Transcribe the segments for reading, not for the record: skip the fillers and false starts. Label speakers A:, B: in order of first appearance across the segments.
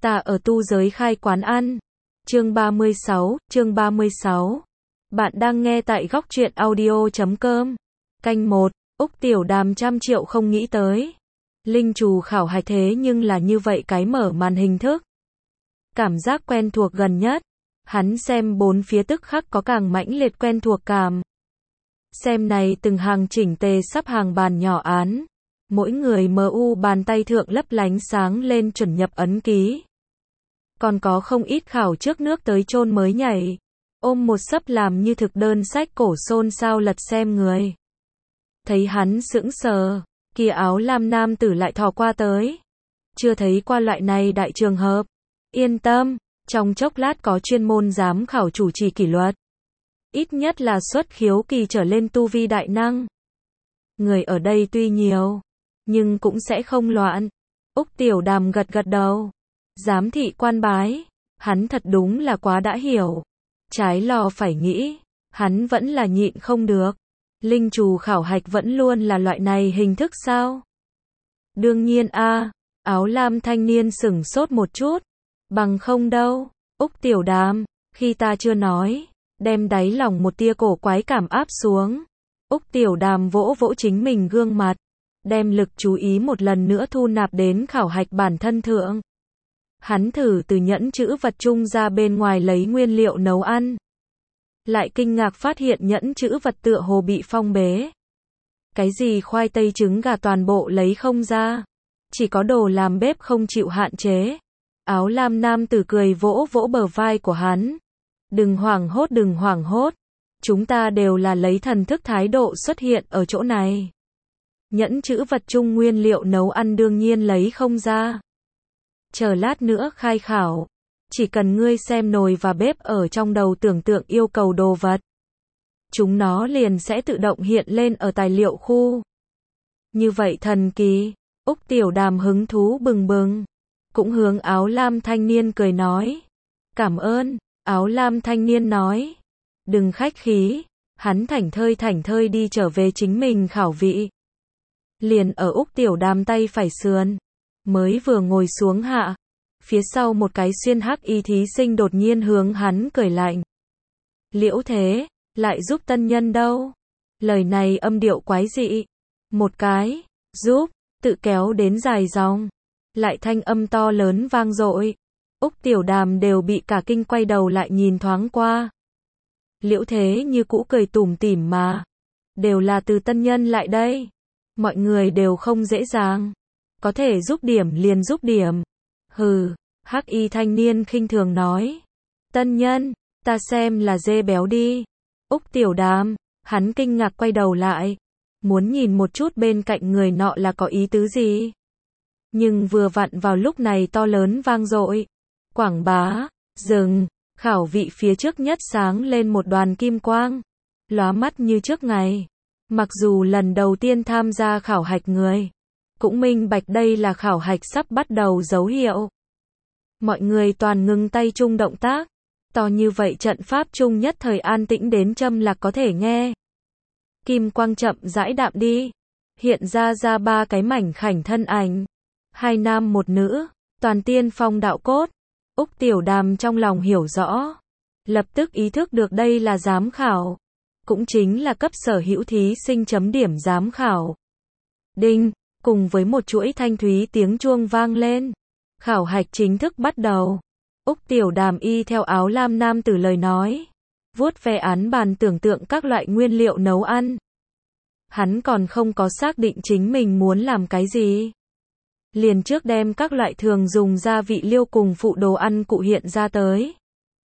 A: Ta ở tu giới khai quán ăn. Chương 36. Bạn đang nghe tại góc truyện audio.com. Canh 1, Úc Tiểu Đàm trăm triệu không nghĩ tới. Linh trù khảo hạch thế nhưng là như vậy cái mở màn hình thức. Cảm giác quen thuộc gần nhất. Hắn xem bốn phía tức khắc có càng mãnh liệt quen thuộc cảm. Xem này từng hàng chỉnh tề sắp hàng bàn nhỏ án. Mỗi người MU bàn tay thượng lấp lánh sáng lên chuẩn nhập ấn ký. Còn có không ít khảo trước nước tới chôn mới nhảy. Ôm một sấp làm như thực đơn sách cổ xôn xao lật xem người. Thấy hắn sững sờ, kia áo lam nam tử lại thò qua tới. Chưa thấy qua loại này đại trường hợp. Yên tâm, trong chốc lát có chuyên môn giám khảo chủ trì kỷ luật. Ít nhất là xuất khiếu kỳ trở lên tu vi đại năng. Người ở đây tuy nhiều, nhưng cũng sẽ không loạn. Úc Tiểu Đàm gật gật đầu. Giám thị quan bái, hắn thật đúng là quá đã hiểu. Trái lo phải nghĩ, hắn vẫn là nhịn không được. Linh trù khảo hạch vẫn luôn là loại này hình thức sao? Đương nhiên a. Áo lam thanh niên sửng sốt một chút. Bằng không đâu, Úc Tiểu Đàm, khi ta chưa nói, đem đáy lòng một tia cổ quái cảm áp xuống. Úc Tiểu Đàm vỗ vỗ chính mình gương mặt, đem lực chú ý một lần nữa thu nạp đến khảo hạch bản thân thượng. Hắn thử từ nhẫn trữ vật chung ra bên ngoài lấy nguyên liệu nấu ăn. Lại kinh ngạc phát hiện nhẫn trữ vật tựa hồ bị phong bế. Cái gì khoai tây trứng gà toàn bộ lấy không ra. Chỉ có đồ làm bếp không chịu hạn chế. Áo lam nam tử cười vỗ vỗ bờ vai của hắn. Đừng hoảng hốt. Chúng ta đều là lấy thần thức thái độ xuất hiện ở chỗ này. Nhẫn trữ vật chung nguyên liệu nấu ăn đương nhiên lấy không ra. Chờ lát nữa khai khảo. Chỉ cần ngươi xem nồi và bếp ở trong đầu tưởng tượng yêu cầu đồ vật. Chúng nó liền sẽ tự động hiện lên ở tài liệu khu. Như vậy thần kỳ. Úc Tiểu Đàm hứng thú bừng bừng. Cũng hướng áo lam thanh niên cười nói. Cảm ơn. Áo lam thanh niên nói. Đừng khách khí. Hắn thảnh thơi đi trở về chính mình khảo vị. Liền ở Úc Tiểu Đàm tay phải sườn. Mới vừa ngồi xuống hạ. Phía sau một cái xuyên hắc y thí sinh đột nhiên hướng hắn cười lạnh. Liễu Thế, lại giúp tân nhân đâu? Lời này âm điệu quái dị. Một cái, giúp, tự kéo đến dài dòng. Lại thanh âm to lớn vang dội. Úc Tiểu Đàm đều bị cả kinh quay đầu lại nhìn thoáng qua. Liễu Thế như cũ cười tủm tỉm mà. Đều là từ tân nhân lại đây. Mọi người đều không dễ dàng. Có thể giúp điểm liền giúp điểm. Hừ, hắc y thanh niên khinh thường nói. Tân nhân, ta xem là dê béo đi. Úc Tiểu Đàm, hắn kinh ngạc quay đầu lại. Muốn nhìn một chút bên cạnh người nọ là có ý tứ gì. Nhưng vừa vặn vào lúc này to lớn vang dội. Quảng bá, dừng, khảo vị phía trước nhất sáng lên một đoàn kim quang. Lóa mắt như trước ngày. Mặc dù lần đầu tiên tham gia khảo hạch người. Cũng minh bạch đây là khảo hạch sắp bắt đầu dấu hiệu. Mọi người toàn ngừng tay chung động tác. To như vậy trận pháp chung nhất thời an tĩnh đến châm lạc có thể nghe. Kim quang chậm rãi đạm đi. Hiện ra ba cái mảnh khảnh thân ảnh. Hai nam một nữ, toàn tiên phong đạo cốt. Úc Tiểu Đàm trong lòng hiểu rõ. Lập tức ý thức được đây là giám khảo. Cũng chính là cấp sở hữu thí sinh chấm điểm giám khảo. Đinh, cùng với một chuỗi thanh thúy tiếng chuông vang lên. Khảo hạch chính thức bắt đầu. Úc Tiểu Đàm y theo áo lam nam tử lời nói. Vuốt ve án bàn tưởng tượng các loại nguyên liệu nấu ăn. Hắn còn không có xác định chính mình muốn làm cái gì. Liền trước đem các loại thường dùng gia vị liêu cùng phụ đồ ăn cụ hiện ra tới.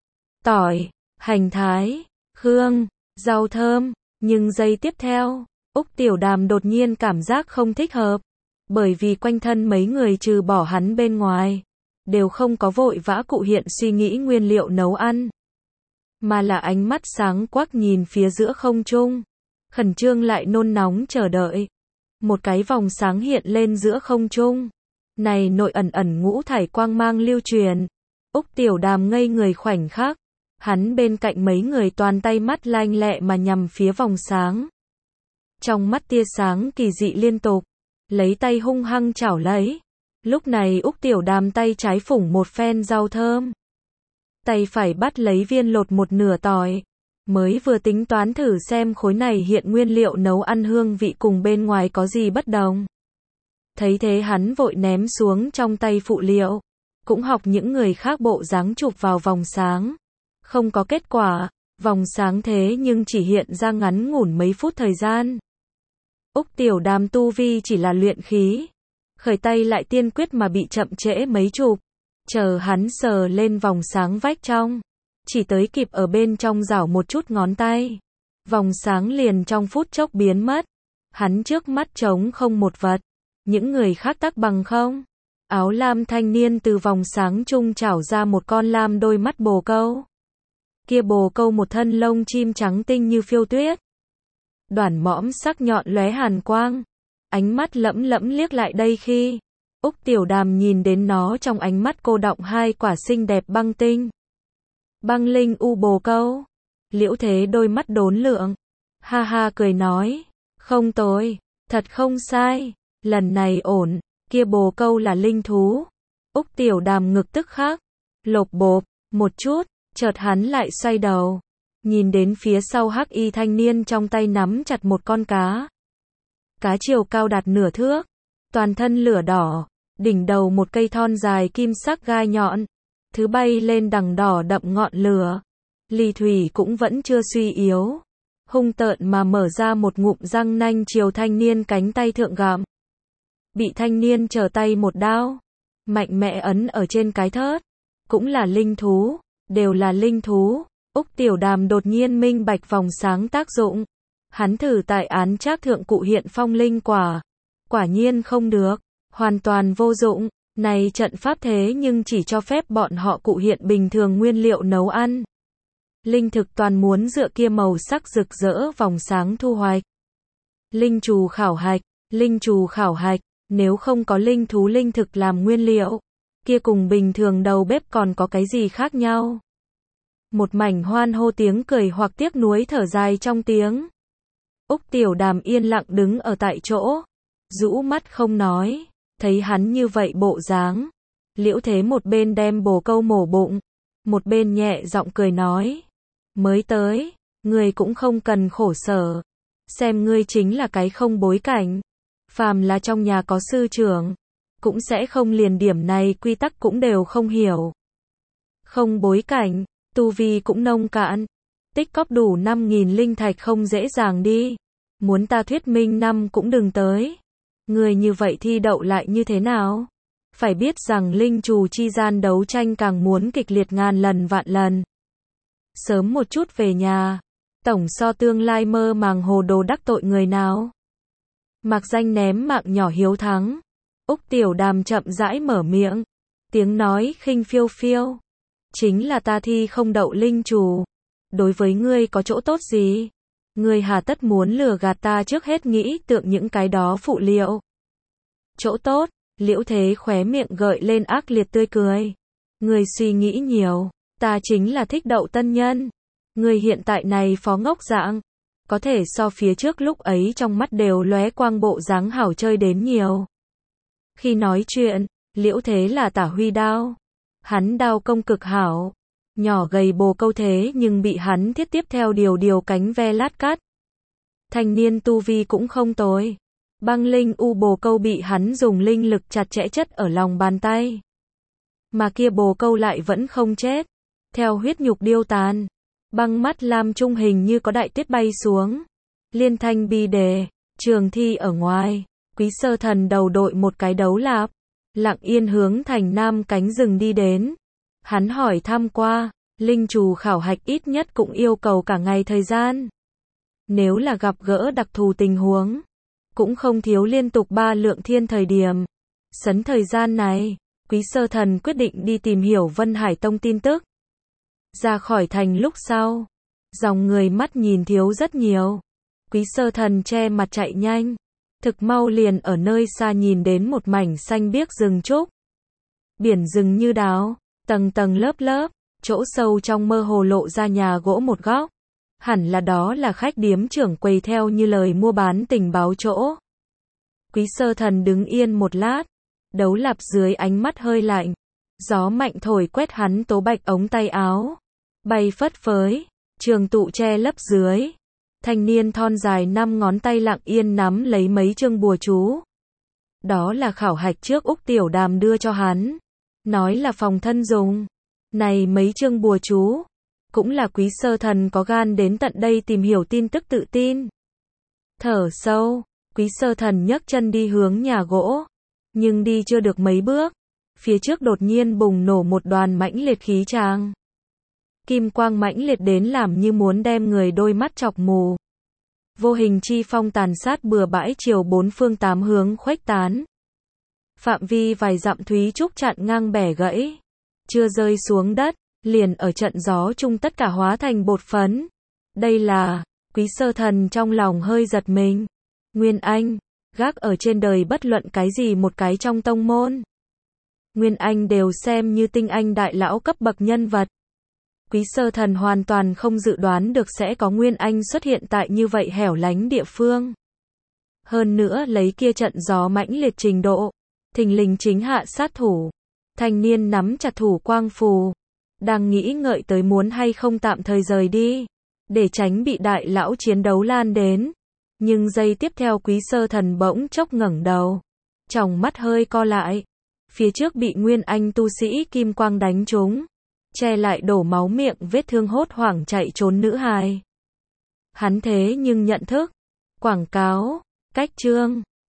A: Tỏi, hành thái, khương, rau thơm. Nhưng giây tiếp theo, Úc Tiểu Đàm đột nhiên cảm giác không thích hợp. Bởi vì quanh thân mấy người trừ bỏ hắn bên ngoài. Đều không có vội vã cụ hiện suy nghĩ nguyên liệu nấu ăn. Mà là ánh mắt sáng quắc nhìn phía giữa không trung. Khẩn trương lại nôn nóng chờ đợi. Một cái vòng sáng hiện lên giữa không trung. Này nội ẩn ngũ thải quang mang lưu truyền. Úc Tiểu Đàm ngây người khoảnh khắc. Hắn bên cạnh mấy người toàn tay mắt lanh lẹ mà nhằm phía vòng sáng. Trong mắt tia sáng kỳ dị liên tục. Lấy tay hung hăng chảo lấy. Lúc này Úc Tiểu Đàm tay trái phủng một phen rau thơm. Tay phải bắt lấy viên lột một nửa tỏi. Mới vừa tính toán thử xem khối này hiện nguyên liệu nấu ăn hương vị cùng bên ngoài có gì bất đồng. Thấy thế hắn vội ném xuống trong tay phụ liệu. Cũng học những người khác bộ dáng chụp vào vòng sáng. Không có kết quả, vòng sáng thế nhưng chỉ hiện ra ngắn ngủn mấy phút thời gian. Úc Tiểu Đàm tu vi chỉ là luyện khí. Khởi tay lại tiên quyết mà bị chậm trễ mấy chục. Chờ hắn sờ lên vòng sáng vách trong. Chỉ tới kịp ở bên trong rảo một chút ngón tay. Vòng sáng liền trong phút chốc biến mất. Hắn trước mắt trống không một vật. Những người khác tắc bằng không. Áo lam thanh niên từ vòng sáng trung trảo ra một con lam đôi mắt bồ câu. Kia bồ câu một thân lông chim trắng tinh như phiêu tuyết. Đoản mõm sắc nhọn lóe hàn quang. Ánh mắt lẫm lẫm liếc lại đây khi Úc Tiểu Đàm nhìn đến nó trong ánh mắt cô đọng hai quả xinh đẹp băng tinh. Băng linh u bồ câu. Liễu Thế đôi mắt đốn lượng. Ha ha cười nói. Không tồi. Thật không sai. Lần này ổn. Kia bồ câu là linh thú. Úc Tiểu Đàm ngực tức khắc. Lộp bộp. Một chút. Chợt hắn lại xoay đầu. Nhìn đến phía sau hắc y thanh niên trong tay nắm chặt một con cá. Cá chiều cao đạt nửa thước. Toàn thân lửa đỏ. Đỉnh đầu một cây thon dài kim sắc gai nhọn. Thứ bay lên đằng đỏ đậm ngọn lửa. Ly thủy cũng vẫn chưa suy yếu. Hung tợn mà mở ra một ngụm răng nanh chiều thanh niên cánh tay thượng gặm. Bị thanh niên trở tay một đao. Mạnh mẽ ấn ở trên cái thớt. Cũng là linh thú. Đều là linh thú. Úc Tiểu Đàm đột nhiên minh bạch vòng sáng tác dụng. Hắn thử tại án trác thượng cụ hiện phong linh quả. Quả nhiên không được. Hoàn toàn vô dụng. Này trận pháp thế nhưng chỉ cho phép bọn họ cụ hiện bình thường nguyên liệu nấu ăn. Linh thực toàn muốn dựa kia màu sắc rực rỡ vòng sáng thu hoạch. Linh trù khảo hạch. Linh trù khảo hạch. Nếu không có linh thú linh thực làm nguyên liệu. Kia cùng bình thường đầu bếp còn có cái gì khác nhau. Một mảnh hoan hô tiếng cười hoặc tiếc nuối thở dài trong tiếng. Úc Tiểu Đàm yên lặng đứng ở tại chỗ. Rũ mắt không nói. Thấy hắn như vậy bộ dáng. Liễu Thế một bên đem bồ câu mổ bụng. Một bên nhẹ giọng cười nói. Mới tới. Ngươi cũng không cần khổ sở. Xem ngươi chính là cái không bối cảnh. Phàm là trong nhà có sư trưởng. Cũng sẽ không liền điểm này quy tắc cũng đều không hiểu. Không bối cảnh. Tu vi cũng nông cạn. Tích cóp đủ 5.000 linh thạch không dễ dàng đi. Muốn ta thuyết minh năm cũng đừng tới. Người như vậy thi đậu lại như thế nào? Phải biết rằng linh trù chi gian đấu tranh càng muốn kịch liệt ngàn lần vạn lần. Sớm một chút về nhà. Tổng so tương lai mơ màng hồ đồ đắc tội người nào. Mặc danh ném mạng nhỏ hiếu thắng. Úc Tiểu Đàm chậm rãi mở miệng. Tiếng nói khinh phiêu phiêu. Chính là ta thi không đậu linh trù. Đối với ngươi có chỗ tốt gì? Ngươi hà tất muốn lừa gạt ta trước hết nghĩ tượng những cái đó phụ liệu. Chỗ tốt, Liễu Thế khóe miệng gợi lên ác liệt tươi cười. Ngươi suy nghĩ nhiều, ta chính là thích đậu tân nhân. Ngươi hiện tại này phó ngốc dạng, có thể so phía trước lúc ấy trong mắt đều lóe quang bộ dáng hảo chơi đến nhiều. Khi nói chuyện, Liễu Thế là tả huy đao. Hắn đao công cực hảo. Nhỏ gầy bồ câu thế nhưng bị hắn thiết tiếp theo điều cánh ve lát cắt. Thanh niên tu vi cũng không tồi. Băng linh u bồ câu bị hắn dùng linh lực chặt chẽ chất ở lòng bàn tay. Mà kia bồ câu lại vẫn không chết. Theo huyết nhục điêu tàn. Băng mắt lam trung hình như có đại tuyết bay xuống. Liên thanh bi đề. Trường thi ở ngoài. Quý Sơ Thần đầu đội một cái đấu lạp. Lặng yên hướng thành nam cánh rừng đi đến. Hắn hỏi thăm qua. Linh trù khảo hạch ít nhất cũng yêu cầu cả ngày thời gian. Nếu là gặp gỡ đặc thù tình huống. Cũng không thiếu liên tục 3 lượng thiên thời điểm. Sấn thời gian này. Quý Sơ Thần quyết định đi tìm hiểu Vân Hải Tông tin tức. Ra khỏi thành lúc sau. Dòng người mắt nhìn thiếu rất nhiều. Quý Sơ Thần che mặt chạy nhanh. Thực mau liền ở nơi xa nhìn đến một mảnh xanh biếc rừng trúc. Biển rừng như đáo. Tầng tầng lớp lớp. Chỗ sâu trong mơ hồ lộ ra nhà gỗ một góc. Hẳn là đó là khách điếm trưởng quầy theo như lời mua bán tình báo chỗ. Quý Sơ Thần đứng yên một lát. Đấu Lạp dưới ánh mắt hơi lạnh. Gió mạnh thổi quét hắn tố bạch ống tay áo. Bay phất phới. Trường tụ che lấp dưới. Thanh niên thon dài 5 ngón tay lặng yên nắm lấy mấy chương bùa chú. Đó là khảo hạch trước Úc Tiểu Đàm đưa cho hắn. Nói là phòng thân dùng. Này mấy chương bùa chú. Cũng là Quý Sơ Thần có gan đến tận đây tìm hiểu tin tức tự tin. Thở sâu. Quý Sơ Thần nhấc chân đi hướng nhà gỗ. Nhưng đi chưa được mấy bước. Phía trước đột nhiên bùng nổ một đoàn mãnh liệt khí tràng. Kim quang mãnh liệt đến làm như muốn đem người đôi mắt chọc mù. Vô hình chi phong tàn sát bừa bãi chiều bốn phương tám hướng khuếch tán. Phạm vi vài dặm thúy trúc chặn ngang bẻ gãy. Chưa rơi xuống đất, liền ở trận gió chung tất cả hóa thành bột phấn. Đây là, Quý Sơ Thần trong lòng hơi giật mình. Nguyên Anh, gác ở trên đời bất luận cái gì một cái trong tông môn. Nguyên Anh đều xem như tinh anh đại lão cấp bậc nhân vật. Quý Sơ Thần hoàn toàn không dự đoán được sẽ có Nguyên Anh xuất hiện tại như vậy hẻo lánh địa phương. Hơn nữa lấy kia trận gió mãnh liệt trình độ, thình lình chính hạ sát thủ. Thanh niên nắm chặt thủ quang phù, đang nghĩ ngợi tới muốn hay không tạm thời rời đi, để tránh bị đại lão chiến đấu lan đến. Nhưng giây tiếp theo Quý Sơ Thần bỗng chốc ngẩng đầu, tròng mắt hơi co lại. Phía trước bị Nguyên Anh tu sĩ kim quang đánh trúng, che lại đổ máu miệng vết thương hốt hoảng chạy trốn nữ hài. Hắn thế nhưng nhận thức. Quảng cáo, cách chương.